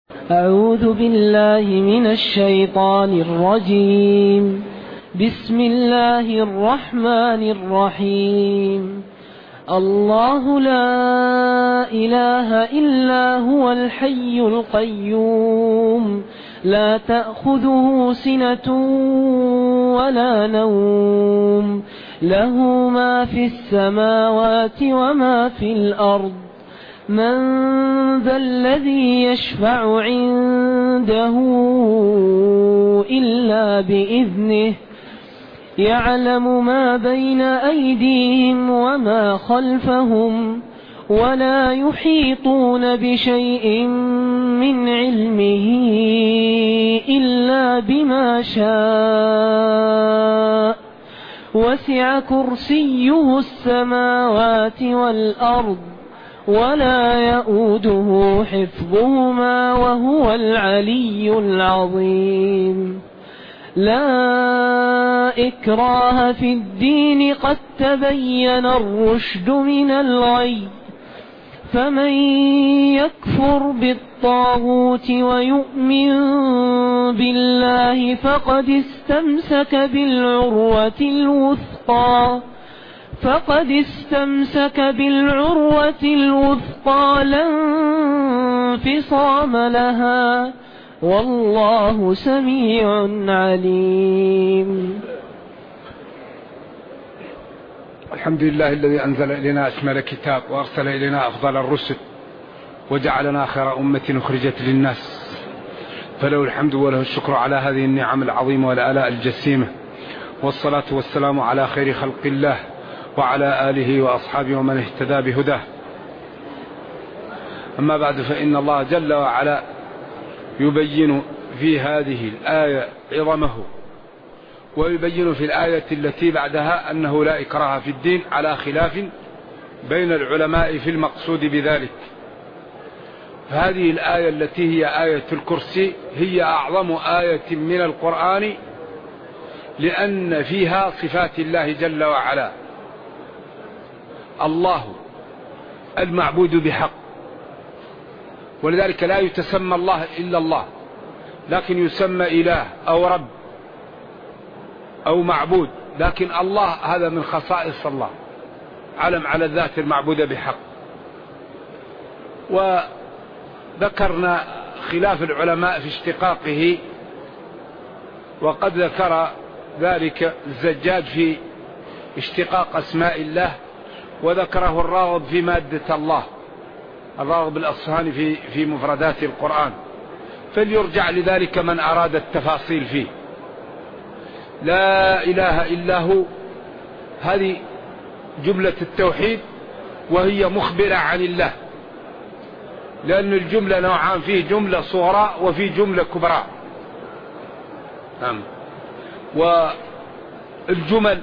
أعوذ بالله من الشيطان الرجيم. بسم الله الرحمن الرحيم. الله لا إله إلا هو الحي القيوم، لا تأخذه سنة ولا نوم، له ما في السماوات وما في الأرض. من ذا الذي يشفع عنده إلا بإذنه، يعلم ما بين أيديهم وما خلفهم، ولا يحيطون بشيء من علمه إلا بما شاء، وسع كرسيه السماوات والأرض، ولا يؤوده حفظهما وهو العلي العظيم. لا إكراه في الدين، قد تبين الرشد من الغي، فمن يكفر بالطاغوت ويؤمن بالله فقد استمسك بالعروة الوثقى لا انفصام لها، والله سميع عليم. الحمد لله الذي أنزل إلينا أشمل كتاب، وأرسل إلينا أفضل الرسل، وجعلنا خير أمة أخرجت للناس، فله الحمد وله الشكر على هذه النعم العظيمة والآلاء الجسيمة، والصلاة والسلام على خير خلق الله وعلى آله وأصحابه ومن اهتدى بهداه. أما بعد، فإن الله جل وعلا يبين في هذه الآية عظمه، ويبين في الآية التي بعدها أنه لا إكراه في الدين، على خلاف بين العلماء في المقصود بذلك. فهذه الآية التي هي آية الكرسي هي أعظم آية من القرآن، لأن فيها صفات الله جل وعلا. الله المعبود بحق، ولذلك لا يتسمى الله إلا الله، لكن يسمى إله أو رب أو معبود، لكن الله هذا من خصائص الله، علم على الذات المعبودة بحق. وذكرنا خلاف العلماء في اشتقاقه، وقد ذكر ذلك الزجاج في اشتقاق أسماء الله، وذكره الراغب في مادة الله، الراغب الأصفهاني في مفردات القرآن، فليرجع لذلك من أراد التفاصيل فيه. لا إله إلا هو، هذه جملة التوحيد، وهي مخبرة عن الله، لأن الجملة نوعان، فيه جملة صغرى وفيه جملة كبرى. والجمل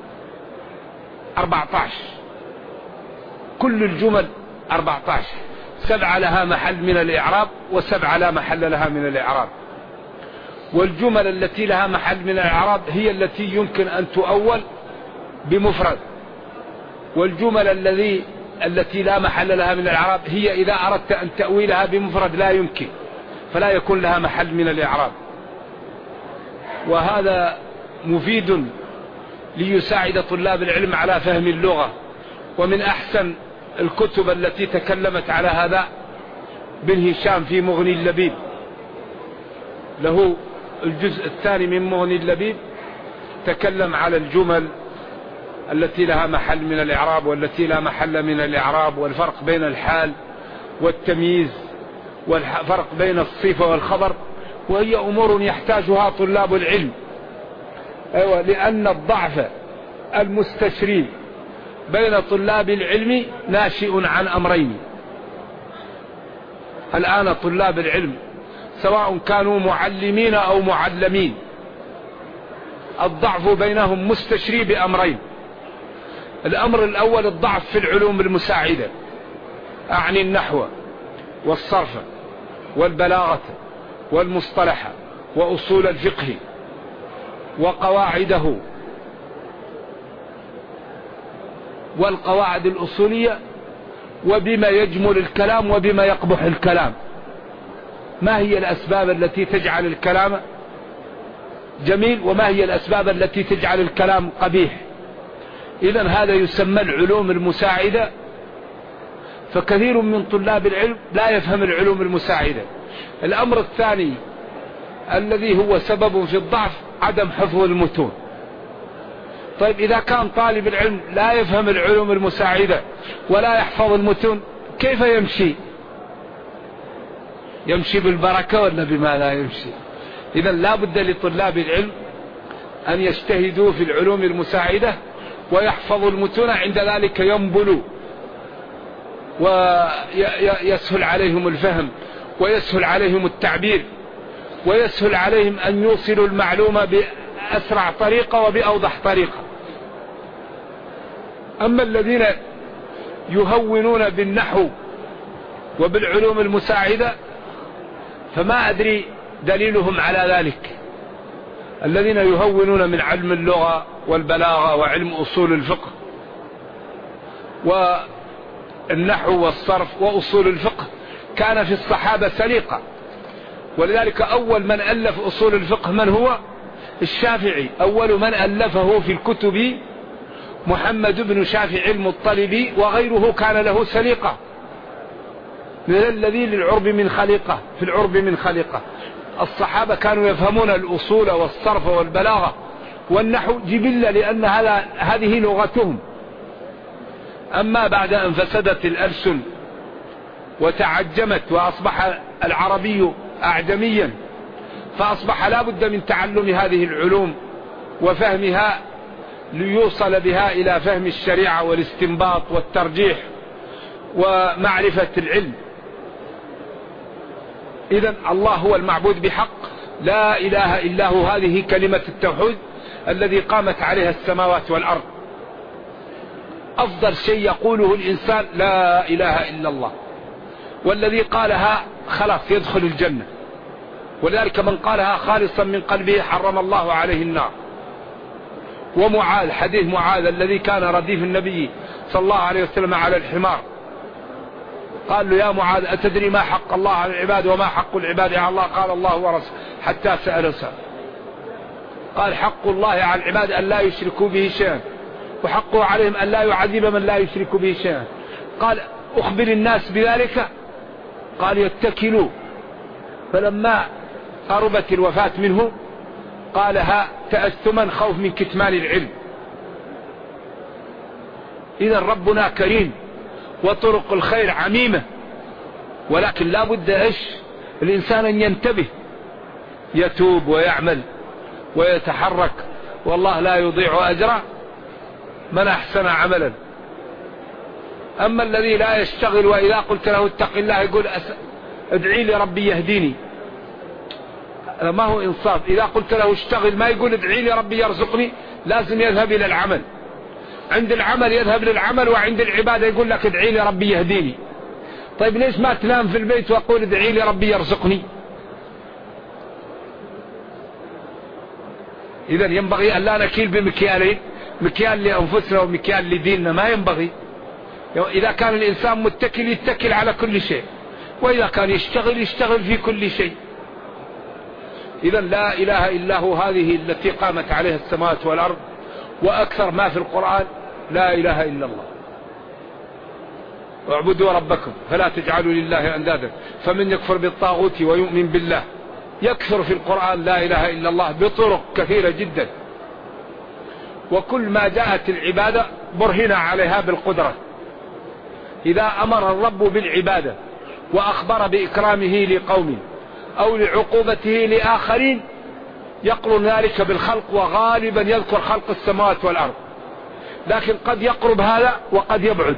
14، كل الجمل 14، 7 لها محل من الإعراب و7 لا محل لها من الإعراب. والجمل التي لها محل من الإعراب هي التي يمكن أن تؤول بمفرد، والجمل التي لا محل لها من الإعراب هي إذا أردت أن تأويلها بمفرد لا يمكن، فلا يكون لها محل من الإعراب. وهذا مفيد ليساعد طلاب العلم على فهم اللغة. ومن أحسن الكتب التي تكلمت على هذا بن هشام في مغني اللبيب، له الجزء الثاني من مغني اللبيب، تكلم على الجمل التي لها محل من الإعراب والتي لا محل من الإعراب، والفرق بين الحال والتمييز، والفرق بين الصفة والخبر، وهي أمور يحتاجها طلاب العلم. أيوة، لأن الضعف المستشري بين طلاب العلم ناشئ عن أمرين. الآن طلاب العلم سواء كانوا معلمين أو معلمين، الضعف بينهم مستشري بأمرين. الأمر الأول الضعف في العلوم المساعدة، أعني النحو والصرف والبلاغة والمصطلح وأصول الفقه وقواعده والقواعد الأصولية، وبما يجمل الكلام وبما يقبح الكلام. ما هي الأسباب التي تجعل الكلام جميل وما هي الأسباب التي تجعل الكلام قبيح. إذن هذا يسمى العلوم المساعدة. فكثير من طلاب العلم لا يفهم العلوم المساعدة. الأمر الثاني الذي هو سبب في الضعف عدم حفظ المتون. طيب إذا كان طالب العلم لا يفهم العلوم المساعدة ولا يحفظ المتون كيف يمشي؟ يمشي بالبركة ولا بما لا يمشي؟ إذن لا بد لطلاب العلم أن يجتهدوا في العلوم المساعدة ويحفظوا المتون، عند ذلك ينبلوا ويسهل عليهم الفهم ويسهل عليهم التعبير ويسهل عليهم أن يوصلوا المعلومة بأسرع طريقة وبأوضح طريقة. أما الذين يهونون بالنحو وبالعلوم المساعدة فما أدري دليلهم على ذلك. الذين يهونون من علم اللغة والبلاغة وعلم أصول الفقه والنحو والصرف وأصول الفقه كان في الصحابة سليقة. ولذلك أول من ألف أصول الفقه من هو؟ الشافعي. أول من ألفه في الكتب محمد بن شافعي المطلبي، وغيره كان له سليقة من الذي للعرب من خليقة، في العرب من خليقة. الصحابة كانوا يفهمون الأصول والصرف والبلاغة والنحو جبلة، لأن هذه لغتهم. أما بعد أن فسدت الألسن وتعجمت وأصبح العربي أعجميا فأصبح لا بد من تعلم هذه العلوم وفهمها ليوصل بها إلى فهم الشريعة والاستنباط والترجيح ومعرفة العلم. إذن الله هو المعبود بحق، لا إله إلا هو. هذه كلمة التوحيد الذي قامت عليها السماوات والأرض. أفضل شيء يقوله الإنسان لا إله إلا الله، والذي قالها خلاص يدخل الجنة. ولذلك من قالها خالصا من قلبه حرم الله عليه النار. ومعاذ، حديث معاذ الذي كان رديف النبي صلى الله عليه وسلم على الحمار، قال له يا معاذ أتدري ما حق الله على العباد وما حق العباد على الله؟ قال الله ورسوله، حتى سأله سأل. قال حق الله على العباد أن لا يشركوا به شيئا، وحقه عليهم أن لا يعذب من لا يشرك به شيئا. قال أخبر الناس بذلك، قال يتكلوا. فلما قربت الوفاة منه قالها تأثما خوف من كتمان العلم. إذا ربنا كريم وطرق الخير عميمة، ولكن لا بد الإنسان أن ينتبه، يتوب ويعمل ويتحرك، والله لا يضيع أجر من أحسن عملا. أما الذي لا يشتغل وإذا قلت له اتق الله يقول ادعي لي ربي يهديني، ما هو إنصاف. إذا قلت له اشتغل ما يقول ادعي لي ربي يرزقني، لازم يذهب إلى العمل. عند العمل يذهب للعمل، وعند العبادة يقول لك ادعي لي ربي يهديني. طيب ليش ما تنام في البيت وقول ادعي لي ربي يرزقني؟ إذا ينبغي أن لا نكيل بمكيالين، مكيال لأنفسنا ومكيال لديننا. ما ينبغي. إذا كان الإنسان متكل يتكل على كل شيء، وإذا كان يشتغل في كل شيء. إذا لا إله إلا هو، هذه التي قامت عليها السماوات والأرض. وأكثر ما في القرآن لا إله إلا الله. واعبدوا ربكم فلا تجعلوا لله أندادا فمن يكفر بالطاغوت ويؤمن بالله. يكثر في القرآن لا إله إلا الله بطرق كثيرة جدا، وكل ما جاءت العبادة برهن عليها بالقدرة. إذا أمر الرب بالعبادة وأخبر بإكرامه لقوم أو لعقوبته لآخرين يقرن ذلك بالخلق، وغالبا يذكر خلق السماوات والأرض، لكن قد يقرب هذا وقد يبعد.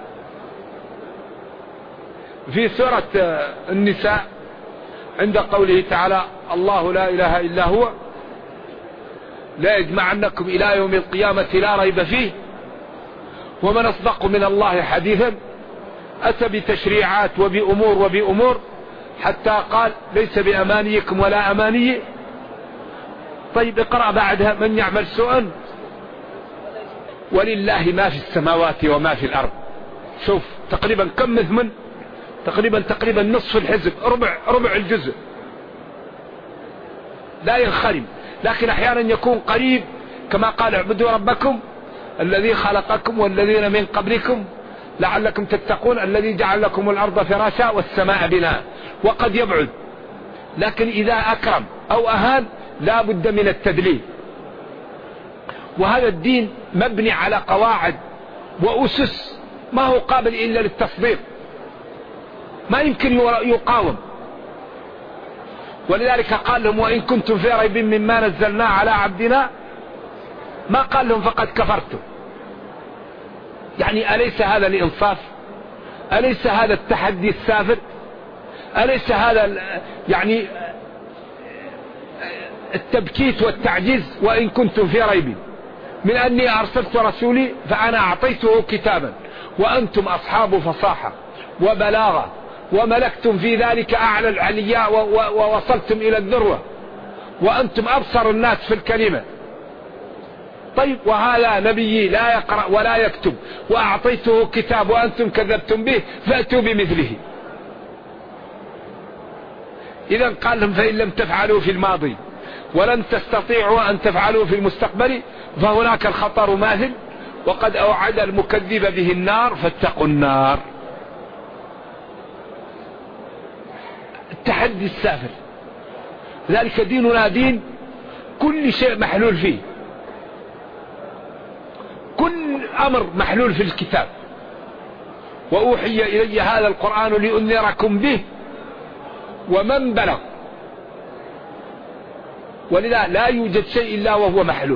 في سورة النساء عند قوله تعالى الله لا إله إلا هو لا يجمعنكم إلى يوم القيامة لا ريب فيه ومن أصدق من الله حديثا، أتى بتشريعات وبأمور حتى قال ليس بأمانيكم ولا أماني. طيب اقرأ بعدها من يعمل سوءا ولله ما في السماوات وما في الأرض. شوف تقريبا كم مثمن تقريبا نصف الحزب، ربع الجزء، لا ينخرم، لكن أحيانا يكون قريب، كما قال اعبدوا ربكم الذي خلقكم والذين من قبلكم لعلكم تتقون الذي جعل لكم الأرض فراشا والسماء بناء، وقد يبعد، لكن إذا أكرم أو أهان لا بد من التدليل. وهذا الدين مبني على قواعد وأسس ما هو قابل إلا للتصديق، ما يمكن يقاوم. ولذلك قال لهم وإن كنتم في ريب مما نزلنا على عبدنا، ما قال لهم فقد كفرتم. يعني أليس هذا الإنصاف؟ أليس هذا التحدي السافر؟ أليس هذا يعني التبكيت والتعجيز؟ وإن كنتم في ريب من أني أرسلت رسولي فأنا أعطيته كتابا وأنتم أصحاب فصاحة وبلاغة وملكتم في ذلك أعلى العلياء ووصلتم إلى الذروة وأنتم أبصر الناس في الكلمة. طيب وهذا نبيي لا يقرأ ولا يكتب وأعطيته كتاب وأنتم كذبتم به فأتوا بمثله. إذن قال لهم فإن لم تفعلوا في الماضي ولن تستطيعوا أن تفعلوا في المستقبل فهناك الخطر ماثل وقد أوعد المكذب به النار فاتقوا النار. التحدي السافر. ذلك ديننا دين كل شيء محلول فيه، كل أمر محلول في الكتاب. وأوحي إلي هذا القرآن لأنذركم به ومن بلغ. ولذا لا يوجد شيء إلا وهو محلول.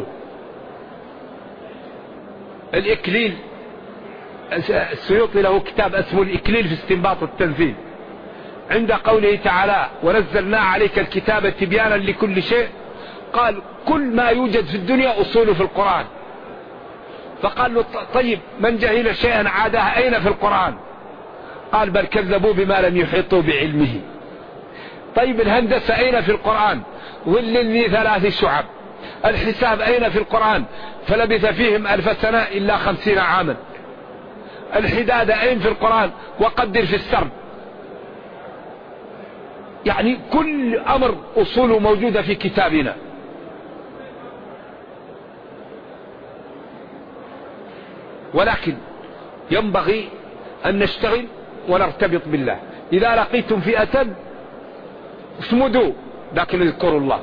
الإكليل، السيوطي له كتاب اسمه الإكليل في استنباط التنزيل، عند قوله تعالى ونزلنا عليك الكتاب تبيانا لكل شيء، قال كل ما يوجد في الدنيا أصوله في القرآن. فقال له طيب من جهل شيئا عادها أين في القرآن؟ قال بل كذبوا بما لم يحيطوا بعلمه. طيب الهندسة أين في القرآن؟ ظل ذي 3 شعب. الحساب أين في القرآن؟ فلبث فيهم 1000 سنة إلا 50 عاما. الحداد أين في القرآن؟ وقدر في السرد. يعني كل أمر أصوله موجودة في كتابنا. ولكن ينبغي أن نشتغل ونرتبط بالله. إذا لقيتم فئة اصمدوا لكن اذكروا الله.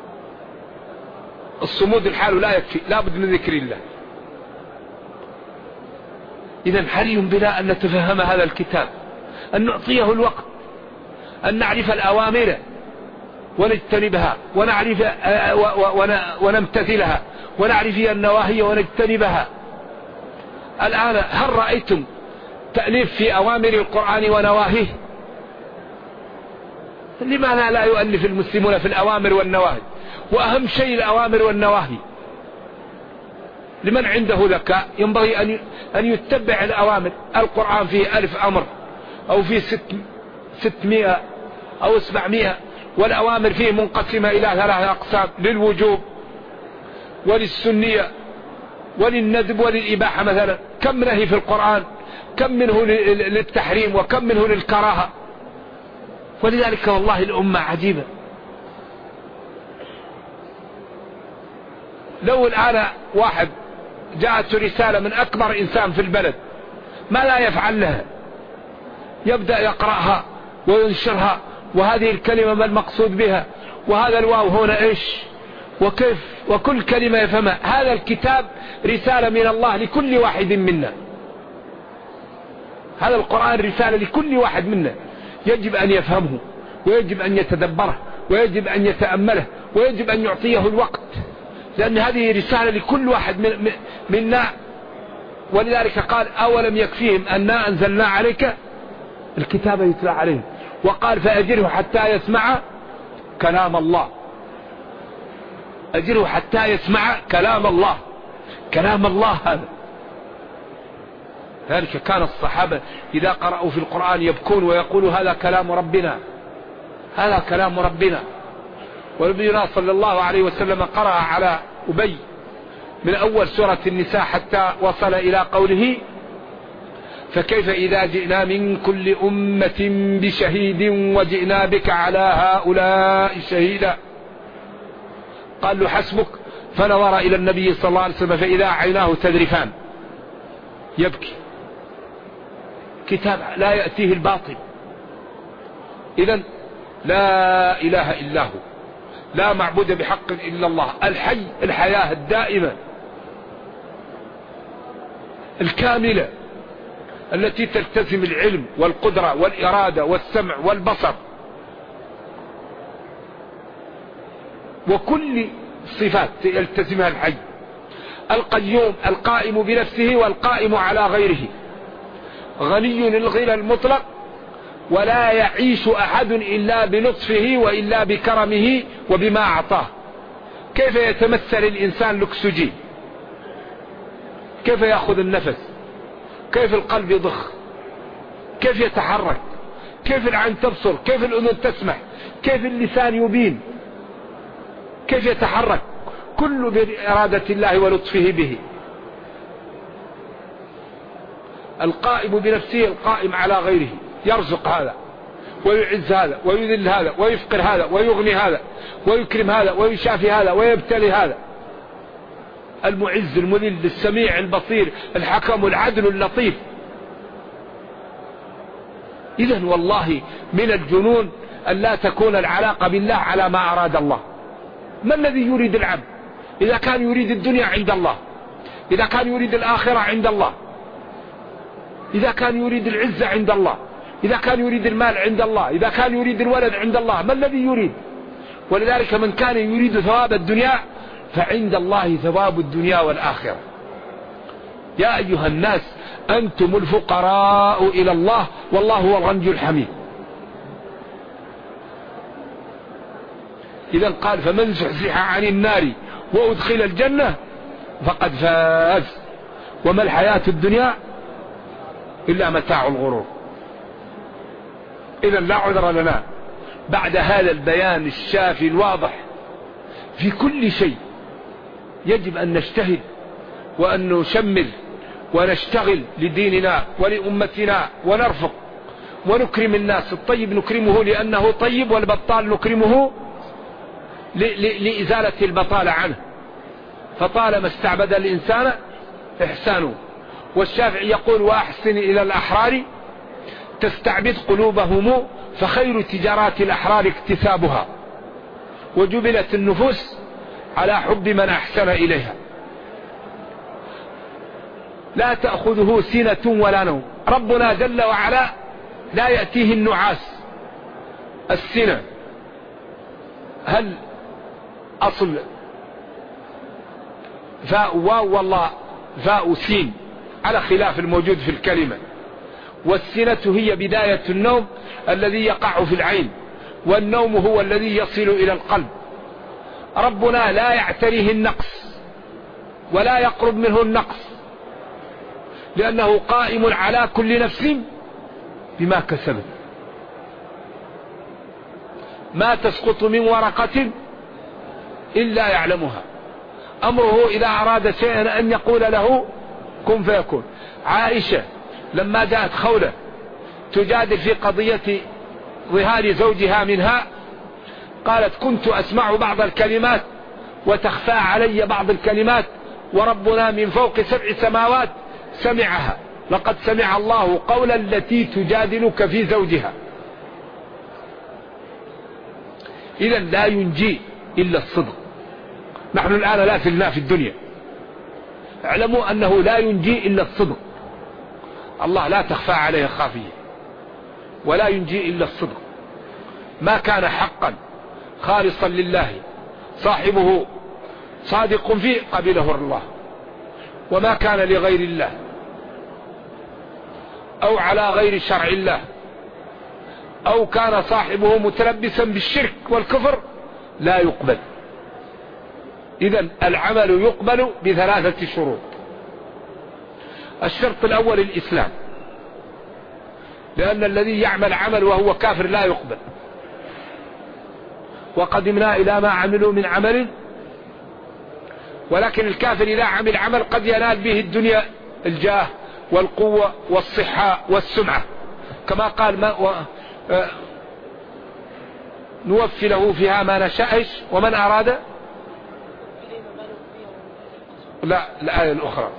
الصمود الحال لا يكفي، لا بد من ذكر الله. إذن حري بنا أن نتفهم هذا الكتاب، أن نعطيه الوقت، أن نعرف الأوامر ونجتنبها ونعرف ونمتثلها، ونعرف النواهي ونجتنبها. الآن هل رأيتم تأليف في أوامر القرآن ونواهيه؟ لماذا لا يؤلف المسلمون في الأوامر والنواهي؟ وأهم شيء الأوامر والنواهي. لمن عنده ذكاء ينبغي أن يتبع الأوامر. القرآن فيه 1000 أمر أو فيه 600 أو 700، والأوامر فيه منقسمة إلى 3 أقسام: للوجوب وللسنية وللندب وللإباحة. مثلا كم نهي في القرآن؟ كم منه للتحريم وكم منه للكراهة؟ ولذلك والله الأمة عجيبة. لو الآن واحد جاءت رسالة من أكبر إنسان في البلد، ما لا يفعل لها؟ يبدأ يقرأها وينشرها، وهذه الكلمة ما المقصود بها، وهذا الواو هنا إيش وكيف، وكل كلمة يفهمها. هذا الكتاب رسالة من الله لكل واحد منا. هذا القرآن رسالة لكل واحد منا، يجب أن يفهمه ويجب أن يتدبره ويجب أن يتأمله ويجب أن يعطيه الوقت، لأن هذه رسالة لكل واحد منا. ولذلك قال أولم يكفيهم أننا أنزلنا عليك الكتاب يتلى عليهم، وقال فأجره حتى يسمع كلام الله. أجره حتى يسمع كلام الله. كلام الله هذا. ذلك كان الصحابة إذا قرأوا في القرآن يبكون ويقولوا هذا كلام ربنا، هذا كلام ربنا. ونبينا صلى الله عليه وسلم قرأ على أبي من أول سورة النساء حتى وصل إلى قوله فكيف إذا جئنا من كل أمة بشهيد وجئنا بك على هؤلاء شهيدا. قال له حسبك، فنظر إلى النبي صلى الله عليه وسلم فإذا عيناه تذرفان يبكي. كتاب لا يأتيه الباطل. إذن لا إله إلا هو، لا معبود بحق إلا الله، الحي الحياة الدائمة الكاملة التي تلتزم العلم والقدرة والإرادة والسمع والبصر وكل صفات يلتزمها الحي القيوم القائم بنفسه والقائم على غيره، غني الغنى المطلق، ولا يعيش أحد إلا بلطفه وإلا بكرمه وبما أعطاه. كيف يتمثل الإنسان الأكسجين؟ كيف يأخذ النفس؟ كيف القلب يضخ؟ كيف يتحرك؟ كيف العين تبصر؟ كيف الأذن تسمع؟ كيف اللسان يبين؟ كيف يتحرك؟ كل بإرادة الله ولطفه به. القائم بنفسه القائم على غيره، يرزق هذا ويعز هذا ويذل هذا ويفقر هذا ويغني هذا ويكرم هذا ويشافي هذا ويبتلي هذا. المعز المذل السميع البصير الحكم العدل اللطيف. إذن والله من الجنون أن لا تكون العلاقة بالله على ما أراد الله. ما الذي يريد العبد؟ إذا كان يريد الدنيا عند الله، إذا كان يريد الآخرة عند الله، إذا كان يريد العزة عند الله، إذا كان يريد المال عند الله، إذا كان يريد الولد عند الله، ما الذي يريد؟ ولذلك من كان يريد ثواب الدنيا فعند الله ثواب الدنيا والآخرة. يا أيها الناس أنتم الفقراء إلى الله والله هو الغني الحميد. إذا قال فمن زحزح عن النار وأدخل الجنة فقد فاز وما الحياة الدنيا إلا متاع الغرور. إذا لا عذر لنا بعد هذا البيان الشافي الواضح في كل شيء. يجب أن نجتهد وأن نشمل ونشتغل لديننا ولأمتنا ونرفق ونكرم الناس. الطيب نكرمه لأنه طيب، والبطال نكرمه لإزالة البطالة عنه. فطالما استعبد الإنسان إحسانه. والشافعي يقول وأحسن إلى الأحرار تستعبد قلوبهم فخير تجارات الأحرار اكتسابها، وجبلت النفوس على حب من أحسن إليها. لا تأخذه سنة ولا نوم. ربنا جل وعلا لا يأتيه النعاس. السنة هل أصل فاء واو والله فاء سين على خلاف الموجود في الكلمة. والسنة هي بداية النوم الذي يقع في العين، والنوم هو الذي يصل إلى القلب. ربنا لا يعتريه النقص ولا يقرب منه النقص، لأنه قائم على كل نفس بما كسبت. ما تسقط من ورقة إلا يعلمها. أمره إذا أراد شيئا أن يقول له كن فيكون. عائشة لما جاءت خولة تجادل في قضية ظهار زوجها منها قالت كنت أسمع بعض الكلمات وتخفى علي بعض الكلمات، وربنا من فوق 7 سماوات سمعها. لقد سمع الله قولا التي تجادلك في زوجها. إذا لا ينجي إلا الصدق. نحن الآن لا زلنا في الدنيا، اعلموا أنه لا ينجي إلا الصدق. الله لا تخفى عليه خافية، ولا ينجي إلا الصدق. ما كان حقا خالصا لله صاحبه صادق فيه قبله الله، وما كان لغير الله أو على غير شرع الله أو كان صاحبه متلبسا بالشرك والكفر لا يقبل. إذن العمل يقبل ب3 شروط. الشرط الأول الإسلام، لأن الذي يعمل عمل وهو كافر لا يقبل. وقدمنا إلى ما عملوا من عمل، ولكن الكافر إذا عمل عمل قد ينال به الدنيا الجاه والقوة والصحة والسمعة، كما قال نوفي له فيها ما نشاء. ومن أراد الآية الأخرى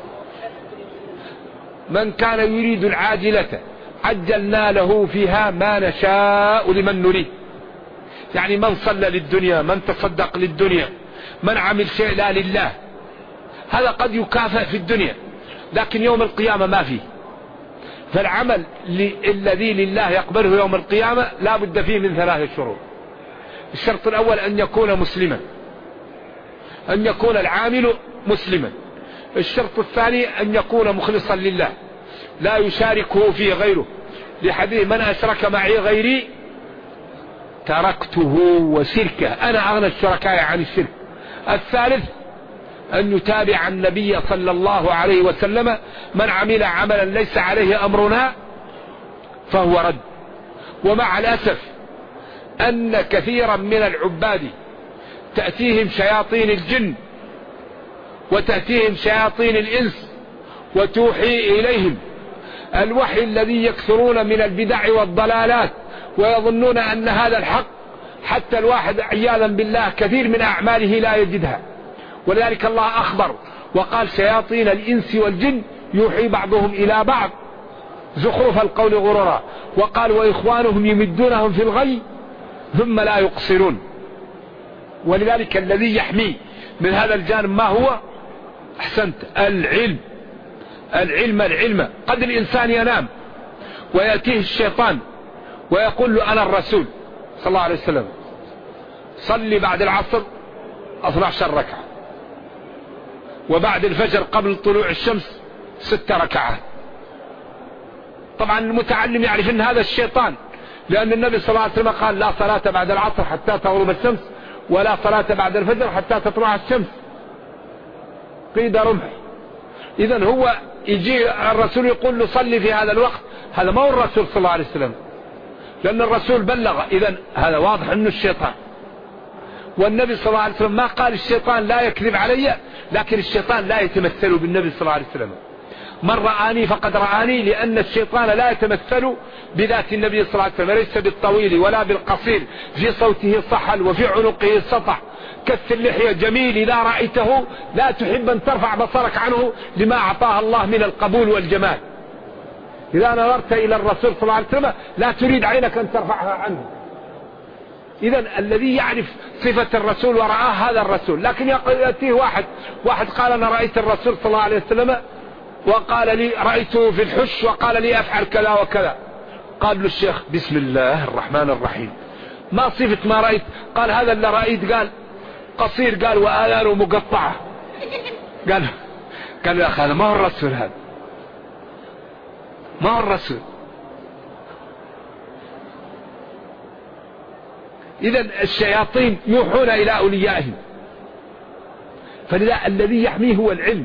من كان يريد العاجلة عجلنا له فيها ما نشاء لمن نريد. يعني من صلى للدنيا، من تصدق للدنيا، من عمل شيء لا لله، هذا قد يكافئ في الدنيا، لكن يوم القيامة ما فيه. فالعمل الذي لله يقبله يوم القيامة لا بد فيه من 3 شروط. الشرط الأول أن يكون مسلما، أن يكون العامل مسلما. الشرط الثاني أن يكون مخلصا لله لا يشاركه فيه غيره، لحديث من أشرك معي غيري تركته وشركه، أنا أغنى الشركاء عن الشرك. الثالث أن يتابع النبي صلى الله عليه وسلم، من عمل عملا ليس عليه أمرنا فهو رد. ومع الأسف أن كثيرا من العباد تأتيهم شياطين الجن وتأتيهم شياطين الإنس وتوحي إليهم الوحي الذي يكثرون من البدع والضلالات ويظنون أن هذا الحق، حتى الواحد عياذا بالله كثير من أعماله لا يجدها. ولذلك الله أخبر وقال شياطين الإنس والجن يوحي بعضهم إلى بعض زخرف القول غرورا، وقال وإخوانهم يمدونهم في الغي ثم لا يقصرون. ولذلك الذي يحمي من هذا الجانب ما هو؟ أحسنت، العلم. العلم. قد الإنسان ينام ويأتيه الشيطان ويقول له أنا الرسول صلى الله عليه وسلم صلي بعد العصر 12 ركعة، وبعد الفجر قبل طلوع الشمس 6 ركعات. طبعا المتعلم يعرف أن هذا الشيطان، لأن النبي صلى الله عليه وسلم قال لا صلاة بعد العصر حتى تغرب الشمس، ولا صلاة بعد الفجر حتى تطلع الشمس قيد رمح. إذن هو يجي الرسول يقول له صلي في هذا الوقت، هذا ما هو الرسول صلى الله عليه وسلم، لأن الرسول بلغ. إذن هذا واضح أنه الشيطان. والنبي صلى الله عليه وسلم ما قال الشيطان لا يكذب علي، لكن الشيطان لا يتمثل بالنبي صلى الله عليه وسلم. من رآني فقد رآني، لأن الشيطان لا يتمثل بذات النبي صلى الله عليه وسلم، ليس بالطويل ولا بالقصير، في صوته صحل وفي عنقه سطح، كث اللحية جميل، إذا رأيته لا تحب أن ترفع بصرك عنه لما أعطاه الله من القبول والجمال. إذا نظرت إلى الرسول صلى الله عليه وسلم لا تريد عينك أن ترفعها عنه. إذن الذي يعرف صفة الرسول ورآه هذا الرسول. لكن يأتيه واحد قال أنا رأيت الرسول صلى الله عليه وسلم وقال لي رأيته في الحش وقال لي أفعل كذا وكذا. قال له الشيخ بسم الله الرحمن الرحيم، ما صفة ما رأيت؟ قال هذا اللي رأيت قال قصير، قال وآذانه مقطعة. قال يا أخي هذا ما هو الرسول، هذا ما هو الرسول. إذن الشياطين يوحون إلى أوليائهم، فلذا الذي يحميه هو العلم.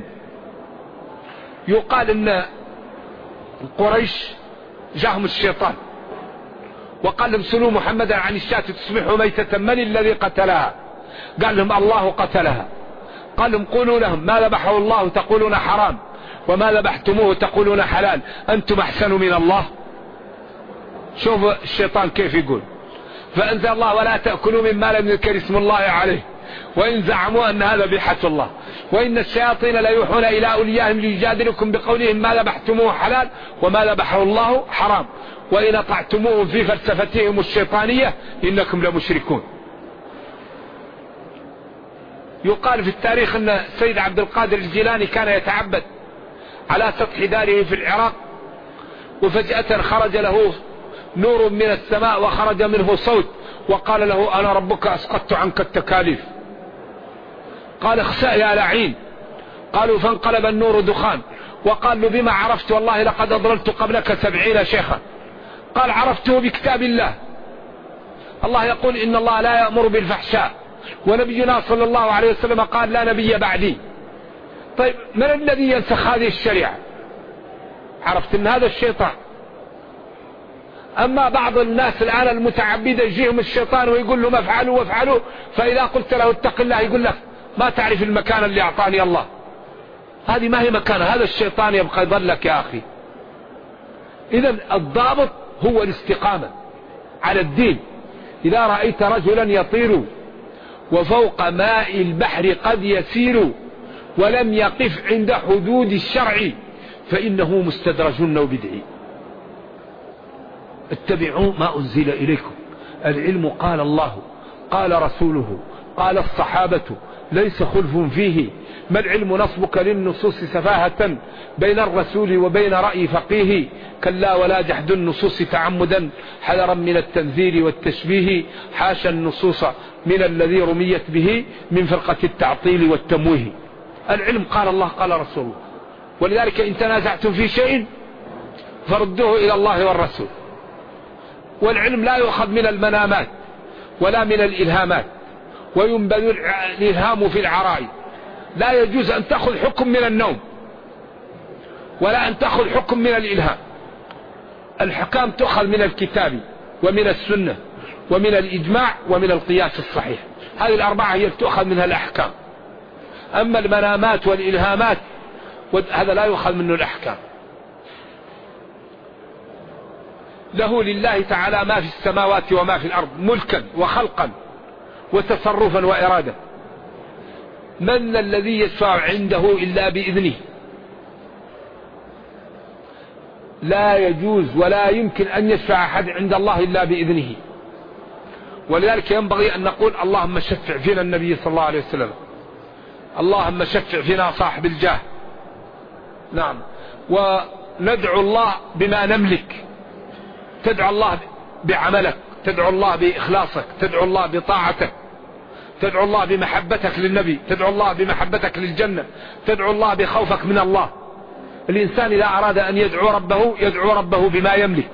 يقال أن قريش جاءهم الشيطان وقال لهم سلوا محمدا عن الشاة تصبح ميتة، من الذي قتلها؟ قال لهم الله قتلها. قال لهم قولوا لهم ما ذبحه الله تقولون حرام، وما ذبحتموه تقولون حلال، أنتم أحسن من الله. شوف الشيطان كيف يقول. فأنزل الله ولا تأكلوا مما لم يذكر اسم الله عليه، وإن زعموا أن هذا بيحة الله، وإن الشياطين لا يوحون إلى أوليائهم ليجادلكم بقولهم ما ذبحتموه حلال وما ذبحه الله حرام، وإن أطعتموهم في فلسفتهم الشيطانية إنكم لمشركون. يقال في التاريخ أن سيد عبد القادر الجيلاني كان يتعبد على سطح داره في العراق، وفجأة خرج له نور من السماء وخرج منه صوت وقال له أنا ربك أسقطت عنك التكاليف. قال اخسأ يا لعين. قالوا فانقلب النور دخان، وقال له بما عرفت؟ والله لقد أضللت قبلك 70 شيخا. قال عرفته بكتاب الله. الله يقول إن الله لا يأمر بالفحشاء، ونبينا صلى الله عليه وسلم قال لا نبي بعدي. طيب من الذي ينسخ هذه الشريعة؟ عرفت ان هذا الشيطان. اما بعض الناس الان المتعبدة يجيهم الشيطان ويقول له افعلوا وافعلوا، فاذا قلت له اتق الله يقول لك ما تعرف المكان اللي اعطاني الله. هذه ما هي مكان، هذا الشيطان يبقى يضلك يا اخي. إذن الضابط هو الاستقامة على الدين. إذا رأيت رجلا يطير وفوق ماء البحر قد يسير ولم يقف عند حدود الشرع فإنه مستدرج وبدعي. اتبعوا ما أنزل إليكم. العلم قال الله قال رسوله قال الصحابة ليس خلف فيه. ما العلم نصبك للنصوص سفاهة بين الرسول وبين رأي فقيه. كلا ولا جحد النصوص تعمدا حذرا من التنزيل والتشبيه. حاشا النصوص من الذي رميت به من فرقة التعطيل والتمويه. العلم قال الله قال رسوله. ولذلك إن تنازعتم في شيء فردوه إلى الله والرسول. والعلم لا يؤخذ من المنامات ولا من الإلهامات، وينبذ الإلهام في العرائض. لا يجوز أن تأخذ حكم من النوم ولا أن تأخذ حكم من الإلهام. الحكام تؤخذ من الكتاب ومن السنة ومن الإجماع ومن القياس الصحيح. هذه الأربعة هي تؤخذ منها الأحكام. أما المنامات والإلهامات هذا لا يؤخذ منه الأحكام. له لله تعالى ما في السماوات وما في الأرض ملكا وخلقا وتصرفا وإرادة. من الذي يشفع عنده إلا بإذنه؟ لا يجوز ولا يمكن أن يشفع أحد عند الله إلا بإذنه. ولذلك ينبغي أن نقول اللهم شفع فينا النبي صلى الله عليه وسلم، اللهم شفع فينا صاحب الجاه. نعم. وندعو الله بما نملك. تدعو الله بعملك، تدعو الله بإخلاصك، تدعو الله بطاعتك، تدعو الله بمحبتك للنبي، تدعو الله بمحبتك للجنة، تدعو الله بخوفك من الله. الإنسان إذا أراد أن يدعو ربه بما يملك.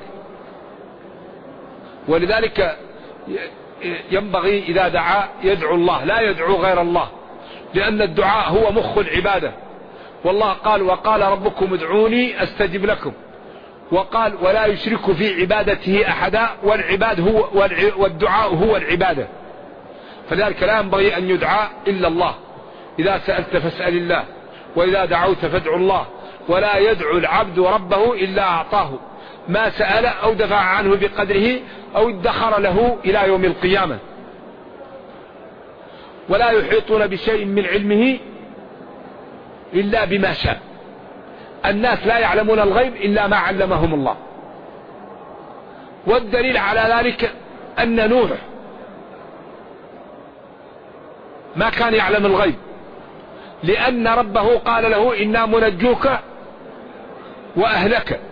ولذلك ينبغي إذا دعا يدعو الله لا يدعو غير الله، لأن الدعاء هو مخ العبادة. والله قال وقال ربكم ادعوني أستجب لكم. وقال ولا يشرك في عبادته أحدا. والدعاء هو العبادة. فذلك لا ينبغي أن يدعى إلا الله. إذا سألت فاسأل الله، وإذا دعوت فادعوا الله. ولا يدعو العبد ربه إلا أعطاه ما سأل أو دفع عنه بقدره أو ادخر له إلى يوم القيامة. ولا يحيطون بشيء من علمه إلا بما شاء. الناس لا يعلمون الغيب إلا ما علمهم الله. والدليل على ذلك أن نوح ما كان يعلم الغيب، لأن ربه قال له إنا منجوك وأهلك.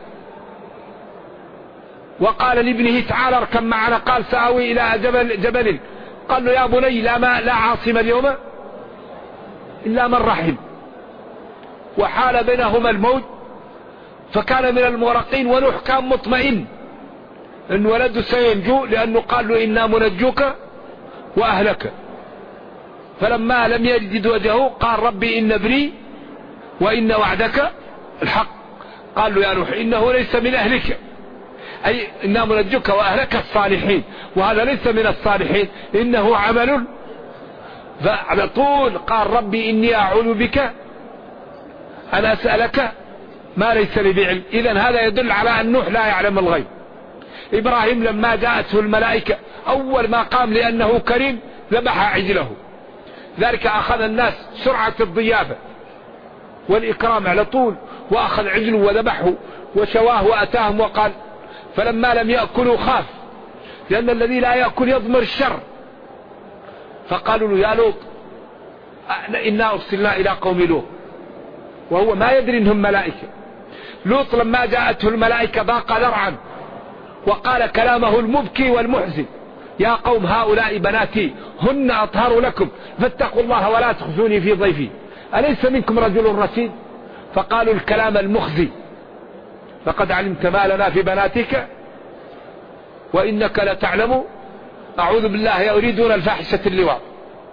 وقال لابنه تعالى اركب معنا، قال سآوي إلى جبل قال له يا بني لا عاصم اليوم إلا من رحم. وحال بينهما الموت فكان من المغرقين. ونوح كان مطمئن أن ولده سينجو، لأنه قال له إنا منجوك وأهلك. فلما لم يجد وجهه قال ربي إن ابني وإن وعدك الحق. قال له يا نوح إنه ليس من أهلك، أي إنا منجوك وأهلك الصالحين، وهذا ليس من الصالحين إنه عمل. فعلى طول قال ربي إني أعوذ بك أن أسألك ما ليس لي بعلم. إذن هذا يدل على أن نوح لا يعلم الغيب. إبراهيم لما جاءته الملائكة أول ما قام لأنه كريم ذبح عجله. ذلك أخذ الناس سرعة الضيافة والإكرام على طول، وأخذ عجله وذبحه وشواه وأتاهم. وقال فلما لم يأكلوا خاف، لأن الذي لا يأكل يضمر الشر. فقالوا له يا لوط إنا أرسلنا إلى قوم لوط، وهو ما يدري إنهم ملائكة. لوط لما جاءته الملائكة ضاق ذرعا وقال كلامه المبكي والمحزن يا قوم هؤلاء بناتي هن أطهر لكم فاتقوا الله ولا تخزوني في ضيفي أليس منكم رجل رشيد. فقالوا الكلام المخزي لقد علمت ما لنا في بناتك وإنك لتعلم أعوذ بالله يريدون الفاحشة اللواط.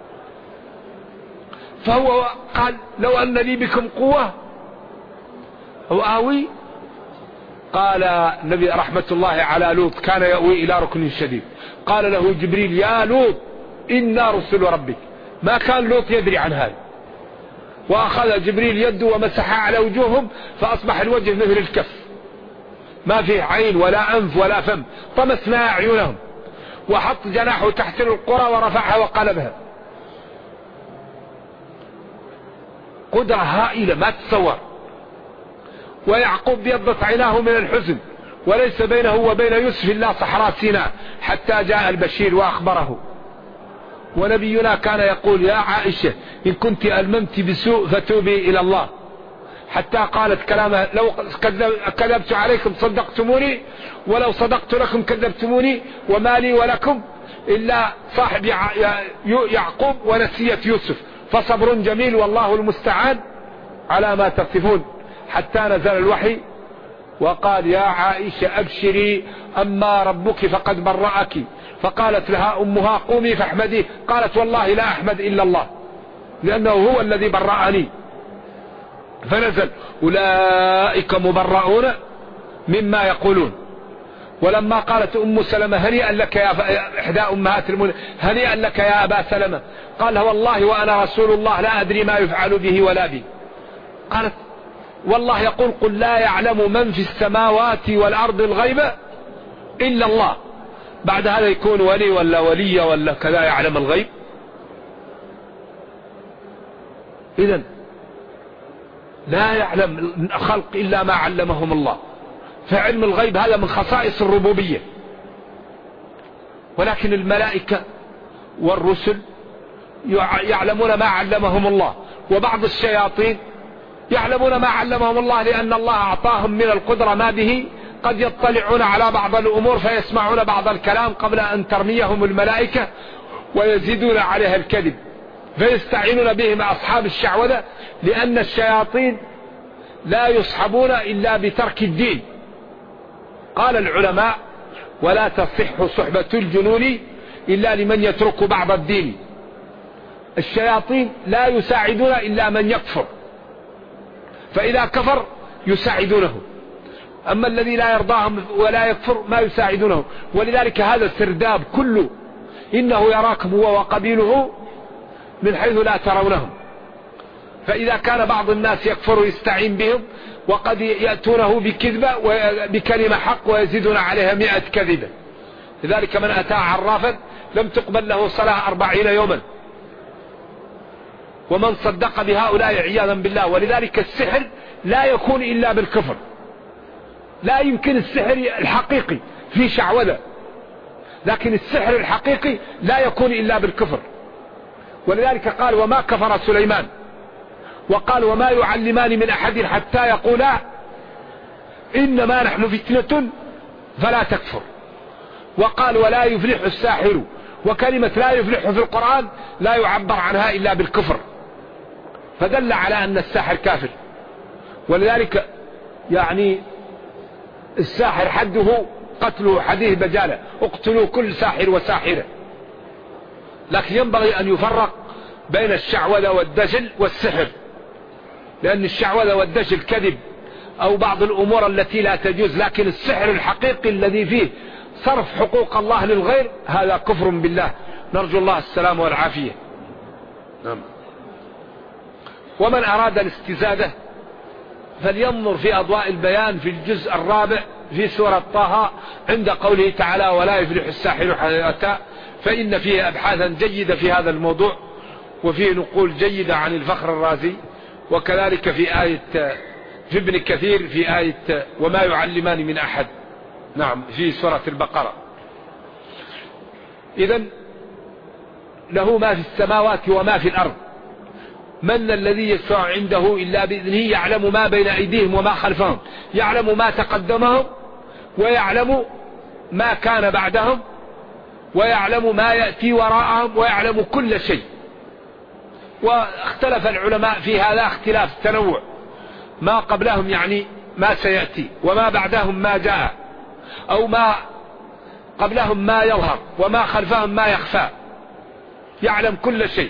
فهو قال لو أن لي بكم قوة أو آوي. قال النبي رحمة الله على لوط كان يأوي إلى ركن شديد. قال له جبريل يا لوط إنا رسل ربك. ما كان لوط يدري عن هذا. وأخذ جبريل يده ومسح على وجوههم فأصبح الوجه مثل الكف ما فيه عين ولا أنف ولا فم، طمسنا أعينهم، وحط جناحه تحت القرى ورفعها وقلبها. قدرة هائلة ما تتصور. ويعقوب بيضت عيناه من الحزن، وليس بينه وبين يوسف إلا صحراء سيناء، حتى جاء البشير وأخبره. ونبينا كان يقول: يا عائشة إن كنت ألممت بسوء فتوبي إلى الله، حتى قالت كلامها: لو كذبت عليكم صدقتموني، ولو صدقت لكم كذبتموني، وما لي ولكم إلا صاحب يعقوب ونسية يوسف، فصبر جميل والله المستعان على ما تصفون. حتى نزل الوحي وقال: يا عائشة أبشري أما ربك فقد برأك. فقالت لها أمها: قومي فاحمديه. قالت: والله لا أحمد إلا الله، لأنه هو الذي برأني. فنزل: أولئك مبرؤون مما يقولون. ولما قالت أم سلمة: هنيئا لك يا إحدى أمهات المؤمنين، هنيئا لك يا أبا سلمة، قال: والله وأنا رسول الله لا أدري ما يفعل به ولا بي. قالت: والله يقول: قل لا يعلم من في السماوات والأرض الغيب إلا الله. بعد هذا يكون ولي ولا ولية ولا كذا يعلم الغيب؟ إذن لا يعلم الخلق إلا ما علمهم الله. فعلم الغيب هذا من خصائص الربوبية. ولكن الملائكة والرسل يعلمون ما علمهم الله، وبعض الشياطين يعلمون ما علمهم الله، لأن الله أعطاهم من القدرة ما به قد يطلعون على بعض الأمور فيسمعون بعض الكلام قبل أن ترميهم الملائكة ويزيدون عليها الكذب، فيستعينون بهم أصحاب الشعوذة، لأن الشياطين لا يصحبون إلا بترك الدين. قال العلماء: ولا تصح صحبة الجنون إلا لمن يترك بعض الدين. الشياطين لا يساعدون إلا من يكفر، فإذا كفر يساعدونه، أما الذي لا يرضاهم ولا يكفر ما يساعدونه. ولذلك هذا السرداب كله إنه يراكم هو وقبيله من حيث لا ترونهم. فإذا كان بعض الناس يكفر يستعين بهم، وقد يأتونه بكذبة بكلمة حق ويزيدون عليها 100 كذبة. لذلك من أتى عرافا لم تقبل له صلاة 40 يوما، ومن صدق بهؤلاء عياذا بالله. ولذلك السحر لا يكون إلا بالكفر، لا يمكن السحر الحقيقي في شعوذة، لكن السحر الحقيقي لا يكون إلا بالكفر. ولذلك قال: وما كفر سليمان. وقال: وما يعلمان من أحد حتى يقولا إنما نحن فتنة فلا تكفر. وقال: ولا يفلح الساحر. وكلمة لا يفلح في القرآن لا يعبر عنها إلا بالكفر، فدل على أن الساحر كافر. ولذلك يعني الساحر حده قتله حديث بجالة: اقتلوا كل ساحر وساحرة. لكن ينبغي أن يفرق بين الشعوذة والدجل والسحر، لأن الشعوذة والدجل كذب أو بعض الأمور التي لا تجوز، لكن السحر الحقيقي الذي فيه صرف حقوق الله للغير هذا كفر بالله، نرجو الله السلام والعافية. نعم. ومن أراد الاستزادة فلينظر في أضواء البيان في الجزء 4 في سورة طه عند قوله تعالى: ولا يفلح الساحر حيث أتى، فإن فيه أبحاثا جيدة في هذا الموضوع، وفيه نقول جيدة عن الفخر الرازي، وكذلك في ابن كثير في آية وما يعلمان من أحد، نعم، في سورة البقرة. إذن له ما في السماوات وما في الأرض. من الذي يشفع عنده إلا بإذنه، يعلم ما بين أيديهم وما خلفهم، يعلم ما تقدمهم ويعلم ما كان بعدهم ويعلم ما يأتي وراءهم ويعلم كل شيء. واختلف العلماء في هذا اختلاف تنوع، ما قبلهم يعني ما سيأتي، وما بعدهم ما جاء، أو ما قبلهم ما يظهر وما خلفهم ما يخفى، يعلم كل شيء.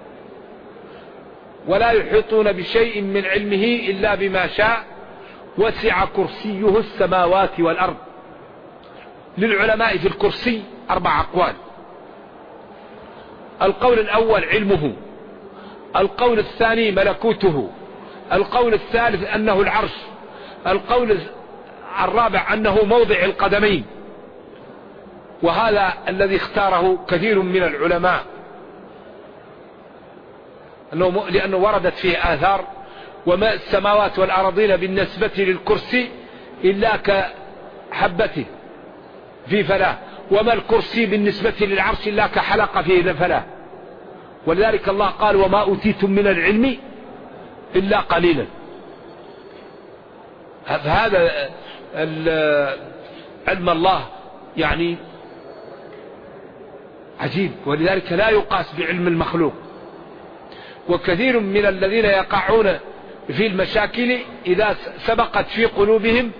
ولا يحيطون بشيء من علمه إلا بما شاء، وسع كرسيه السماوات والأرض. للعلماء في الكرسي 4 أقوال. القول الأول علمه، القول الثاني ملكوته، القول الثالث أنه العرش، القول الرابع أنه موضع القدمين، وهذا الذي اختاره كثير من العلماء، لأنه وردت فيه آثار: وما السماوات والأرضين بالنسبة للكرسي إلا كحبته في فلاة، وما الكرسي بالنسبة للعرش إلا كحلقة في فلاة. ولذلك الله قال: وما أوتيتم من العلم إلا قليلا. هذا علم الله يعني عجيب، ولذلك لا يقاس بعلم المخلوق. وكثير من الذين يقعون في المشاكل إذا سبقت في قلوبهم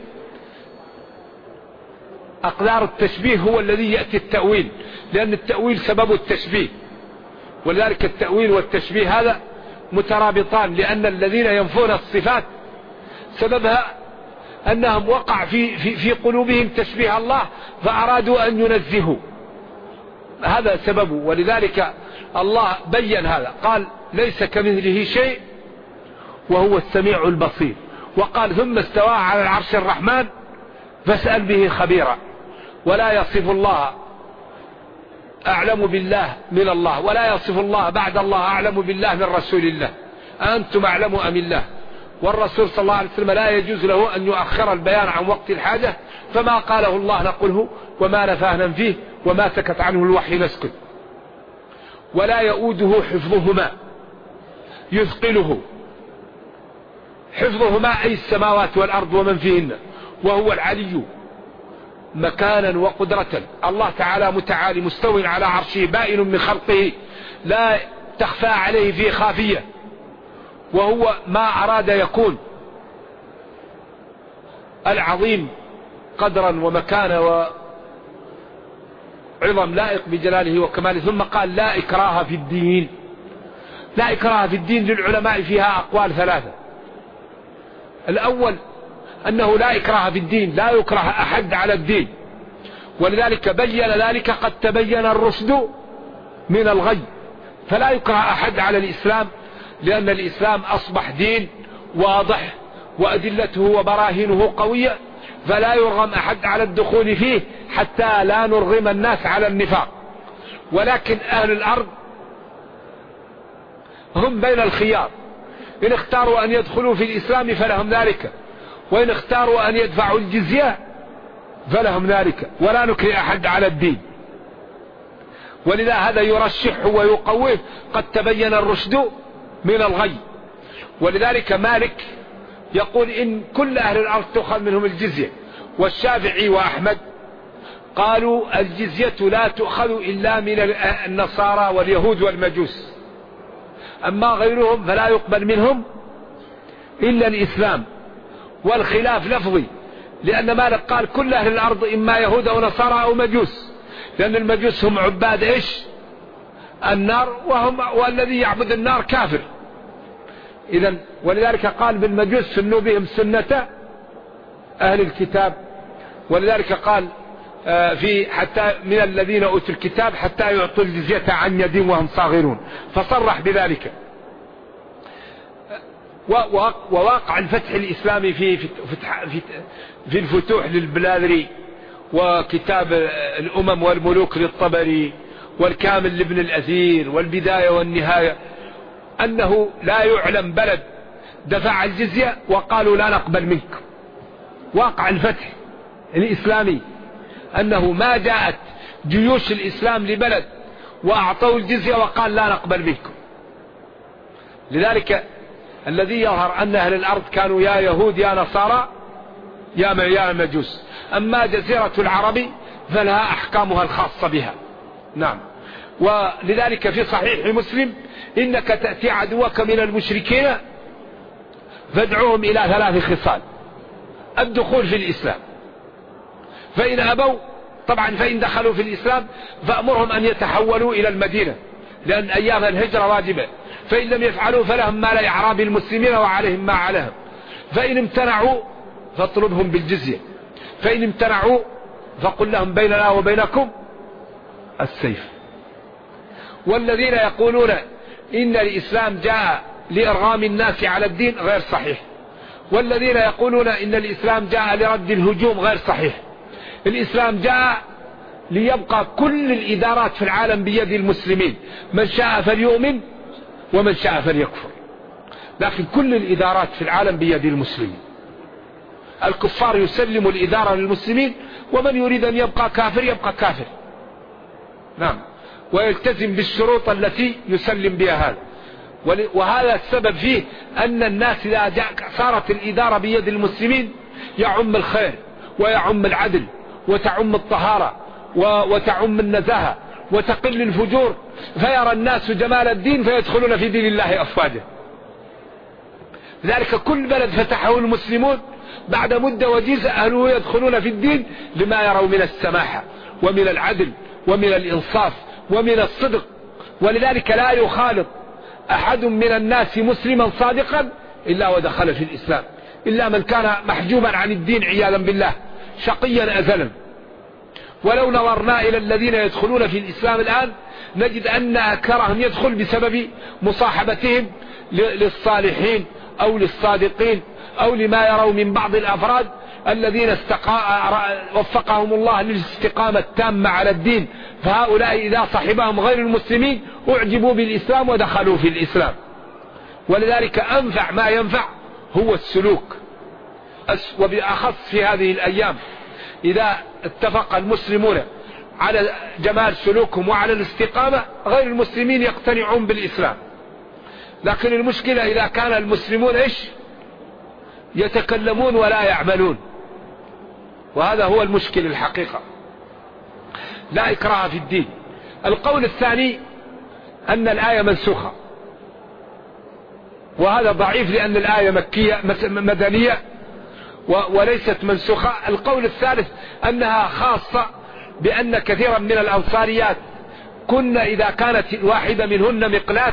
أقدار التشبيه هو الذي يأتي التأويل، لأن التأويل سبب التشبيه. ولذلك التأويل والتشبيه هذا مترابطان، لأن الذين ينفون الصفات سببها أنهم وقع في قلوبهم تشبيه الله فأرادوا أن ينزهوا، هذا سببه. ولذلك الله بين هذا، قال: ليس كمثله شيء وهو السميع البصير. وقال: ثم استوى على العرش الرحمن فاسأل به خبيرا. ولا يصف الله أعلم بالله من الله، ولا يصف الله بعد الله أعلم بالله من رسول الله. أنتم أعلم أم الله؟ والرسول صلى الله عليه وسلم لا يجوز له أن يؤخر البيان عن وقت الحاجة، فما قاله الله نقله، وما نفاه ننفيه، وما سكت عنه الوحي نسكت. ولا يؤوده حفظهما، يثقله. حفظهما أي السماوات والأرض ومن فيهن، وهو العلي مكانا وقدرة. الله تعالى متعالي مستوٍ على عرشه، بائن من خلقه، لا تخفى عليه فيه خافية، وهو ما أراد يكون، العظيم قدرا ومكانا وعظم لائق بجلاله وكماله. ثم قال: لا إكراه في الدين. لا إكراه في الدين للعلماء فيها أقوال ثلاثة. الأول أنه لا إكراه في الدين، لا يكره أحد على الدين، ولذلك بين ذلك: قد تبين الرشد من الغي. فلا يكره أحد على الإسلام، لأن الإسلام أصبح دين واضح وأدلته وبراهينه قوية، فلا يرغم أحد على الدخول فيه حتى لا نرغم الناس على النفاق. ولكن أهل الأرض هم بين الخيار، إن اختاروا أن يدخلوا في الإسلام فلهم ذلك، وإن اختاروا أن يدفعوا الجزية فلهم ذلك، ولا نكره أحد على الدين. ولذا هذا يرشح ويقويه: قد تبين الرشد من الغي. ولذلك مالك يقول إن كل أهل الأرض تؤخذ منهم الجزية، والشافعي وأحمد قالوا الجزية لا تؤخذ إلا من النصارى واليهود والمجوس، أما غيرهم فلا يقبل منهم إلا الإسلام. والخلاف لفظي، لأن مالك قال كل أهل الأرض إما يهود أو نصارى أو مجوس، لأن المجوس هم عباد إيش؟ النار، والذي يعبد النار كافر. إذن ولذلك قال بالمجوس: سنوا بهم سنة أهل الكتاب. ولذلك قال في حتى من الذين أوتوا الكتاب حتى يعطوا الجزية عن يد وهم صاغرون، فصرح بذلك. وواقع الفتح الإسلامي في الفتوح للبلاذري، وكتاب الأمم والملوك للطبري، والكامل لابن الأثير، والبداية والنهاية، أنه لا يعلم بلد دفع الجزية وقالوا لا نقبل منك. واقع الفتح الإسلامي أنه ما جاءت جيوش الإسلام لبلد وأعطوا الجزية وقال لا نقبل منكم. لذلك الذي يظهر أن أهل الأرض كانوا يا يهود يا نصارى يا مجوس، أما جزيرة العرب فلها أحكامها الخاصة بها. نعم. ولذلك في صحيح مسلم: إنك تأتي عدوك من المشركين فادعوهم إلى 3 خصال: الدخول في الإسلام، فإن أبوا طبعا فإن دخلوا في الإسلام فأمرهم أن يتحولوا إلى المدينة، لأن أيام الهجرة واجبة، فإن لم يفعلوا فلهم ما لإعراب المسلمين وعليهم ما عليهم، فإن امتنعوا فاطلبهم بالجزية، فإن امتنعوا فقل لهم بيننا وبينكم السيف. والذين يقولون إن الإسلام جاء لإرغام الناس على الدين غير صحيح، والذين يقولون إن الإسلام جاء لرد الهجوم غير صحيح. الإسلام جاء ليبقى كل الإدارات في العالم بيد المسلمين، من شاء فليؤمن ومن شاء فليكفر، لكن كل الإدارات في العالم بيد المسلمين. الكفار يسلموا الإدارة للمسلمين، ومن يريد أن يبقى كافر يبقى كافر، نعم، ويلتزم بالشروط التي يسلم بها هذا. وهذا السبب فيه أن الناس إذا صارت الإدارة بيد المسلمين يعم الخير ويعم العدل وتعم الطهارة وتعم النزاهة وتقل الفجور، فيرى الناس جمال الدين فيدخلون في دين الله أفواجا. لذلك كل بلد فتحه المسلمون بعد مدة وجيزة أهله يدخلون في الدين لما يروا من السماحة ومن العدل ومن الإنصاف ومن الصدق. ولذلك لا يخالط أحد من الناس مسلما صادقا إلا ودخل في الإسلام، إلا من كان محجوبا عن الدين عياذا بالله شقيا أزلا. ولو نظرنا إلى الذين يدخلون في الإسلام الآن نجد أن أكثرهم يدخل بسبب مصاحبتهم للصالحين أو للصادقين أو لما يروا من بعض الأفراد الذين وفقهم الله للاستقامة التامة على الدين، فهؤلاء إذا صحبهم غير المسلمين أعجبوا بالإسلام ودخلوا في الإسلام. ولذلك أنفع ما ينفع هو السلوك، وبأخص في هذه الأيام إذا اتفق المسلمون على جمال سلوكهم وعلى الاستقامة غير المسلمين يقتنعون بالإسلام. لكن المشكلة إذا كان المسلمون يتكلمون ولا يعملون، وهذا هو المشكل الحقيقة. لا إكراه في الدين. القول الثاني أن الآية منسوخة، وهذا ضعيف لأن الآية مكية مدنية وليست منسوخة. القول الثالث أنها خاصة بأن كثيرا من الأنصاريات كنا إذا كانت الواحدة منهن مقلات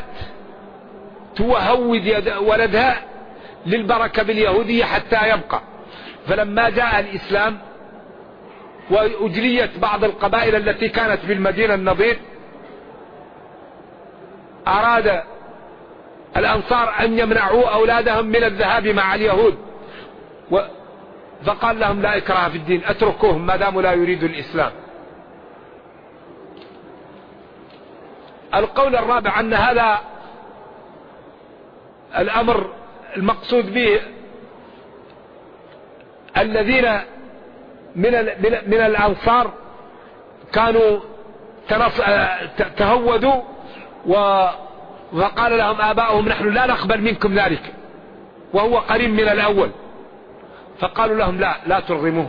توهود ولدها للبركة باليهودية حتى يبقى، فلما جاء الإسلام وأجليت بعض القبائل التي كانت في المدينة النضير أراد الأنصار أن يمنعوا أولادهم من الذهاب مع اليهود، فقال لهم لا إكراه في الدين، أتركوهم ما داموا لا يريدوا الإسلام. القول الرابع أن هذا الأمر المقصود به الذين من الأنصار كانوا تهودوا وقال لهم آباؤهم نحن لا نقبل منكم ذلك، وهو قريب من الأول، فقالوا لهم لا ترغموهم.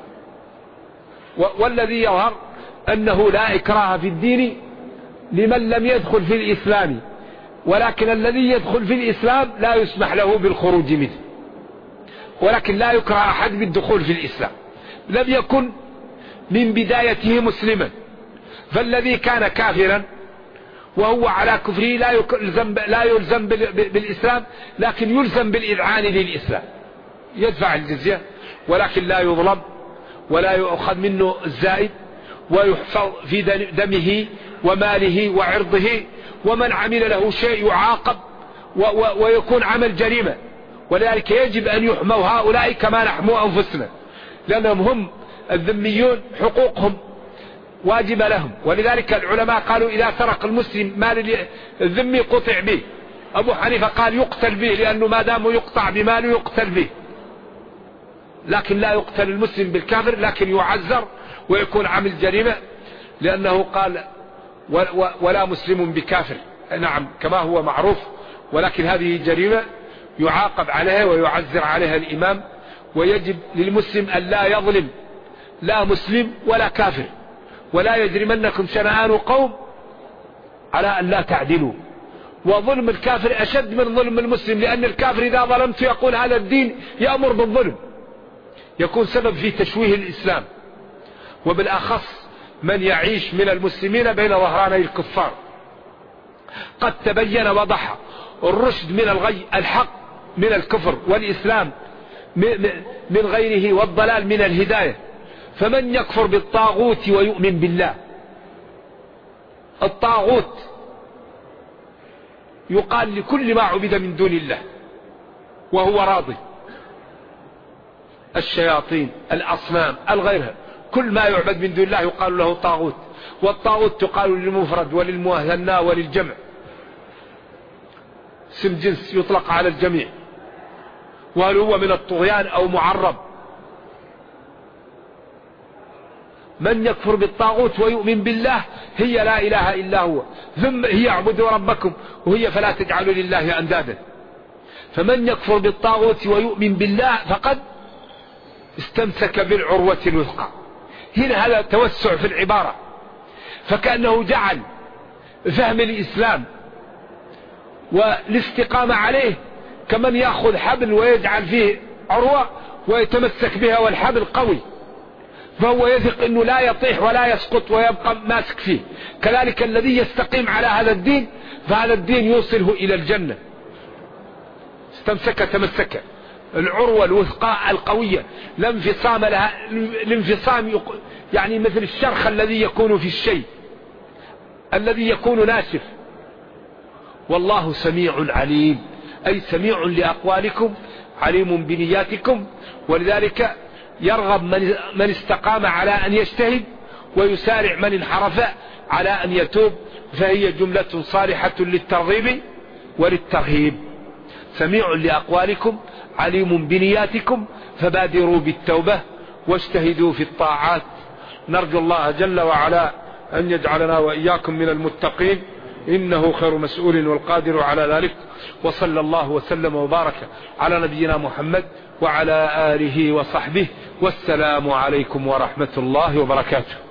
والذي يظهر أنه لا إكراه في الدين لمن لم يدخل في الإسلام، ولكن الذي يدخل في الإسلام لا يسمح له بالخروج منه، ولكن لا يكره أحد بالدخول في الإسلام لم يكن من بدايته مسلما. فالذي كان كافرا وهو على كفره لا يلزم بالإسلام، لكن يلزم بالإذعان للإسلام، يدفع الجزية ولكن لا يظلم ولا يؤخذ منه الزائد، ويحفظ في دمه وماله وعرضه، ومن عمل له شيء يعاقب ويكون عمل جريمة. ولذلك يجب أن يحموا هؤلاء كما نحموا أنفسنا، لأنهم هم الذميون حقوقهم واجب لهم. ولذلك العلماء قالوا إذا سرق المسلم مال الذمي قطع به. أبو حنيفة قال يقتل به، لأنه ما دام يقطع بماله يقتل به، لكن لا يقتل المسلم بالكافر، لكن يعذر ويكون عمل جريمة، لأنه قال ولا مسلم بكافر، نعم كما هو معروف، ولكن هذه جريمة يعاقب عليها ويعذر عليها الإمام. ويجب للمسلم أن لا يظلم لا مسلم ولا كافر، ولا يجرمنكم شنآن قوم على أن لا تعدلوا. وظلم الكافر أشد من ظلم المسلم، لأن الكافر إذا ظلمت يقول هذا الدين يأمر بالظلم، يكون سبب في تشويه الإسلام، وبالأخص من يعيش من المسلمين بين ظهراني الكفار. قد تبين وضح الرشد من الغي، الحق من الكفر، والإسلام من غيره، والضلال من الهداية. فمن يكفر بالطاغوت ويؤمن بالله، الطاغوت يقال لكل ما عبد من دون الله وهو راضي، الشياطين، الأصنام، الغيرها، كل ما يعبد من دون الله يقال له طاغوت. والطاغوت تقال للمفرد وللمثنى وللجمع، اسم جنس يطلق على الجميع. وهل هو من الطغيان أو معرب؟ من يكفر بالطاغوت ويؤمن بالله هي لا إله إلا هو، ثم هي اعبدوا ربكم وهي فلا تجعلوا لله أندادا. فمن يكفر بالطاغوت ويؤمن بالله فقد استمسك بالعروة الوثقى. هنا هذا توسع في العبارة، فكأنه جعل فهم الإسلام والاستقامة عليه كمن يأخذ حبل ويجعل فيه عروة ويتمسك بها والحبل قوي، فهو يثق أنه لا يطيح ولا يسقط ويبقى ماسك فيه. كذلك الذي يستقيم على هذا الدين فهذا الدين يوصله إلى الجنة. استمسك تمسك، العروة الوثقاء القوية لا انفصام لها. الانفصام يعني مثل الشرخ الذي يكون في الشيء الذي يكون ناشف. والله سميع عليم، أي سميع لأقوالكم عليم بنياتكم. ولذلك يرغب من استقام على أن يجتهد، ويسارع من انحرف على أن يتوب. فهي جملة صالحة للترغيب وللترهيب. سميع لأقوالكم عليم بنياتكم، فبادروا بالتوبة واجتهدوا في الطاعات. نرجو الله جل وعلا أن يجعلنا وإياكم من المتقين، إنه خير مسؤول والقادر على ذلك. وصلى الله وسلم وبارك على نبينا محمد وعلى آله وصحبه، والسلام عليكم ورحمة الله وبركاته.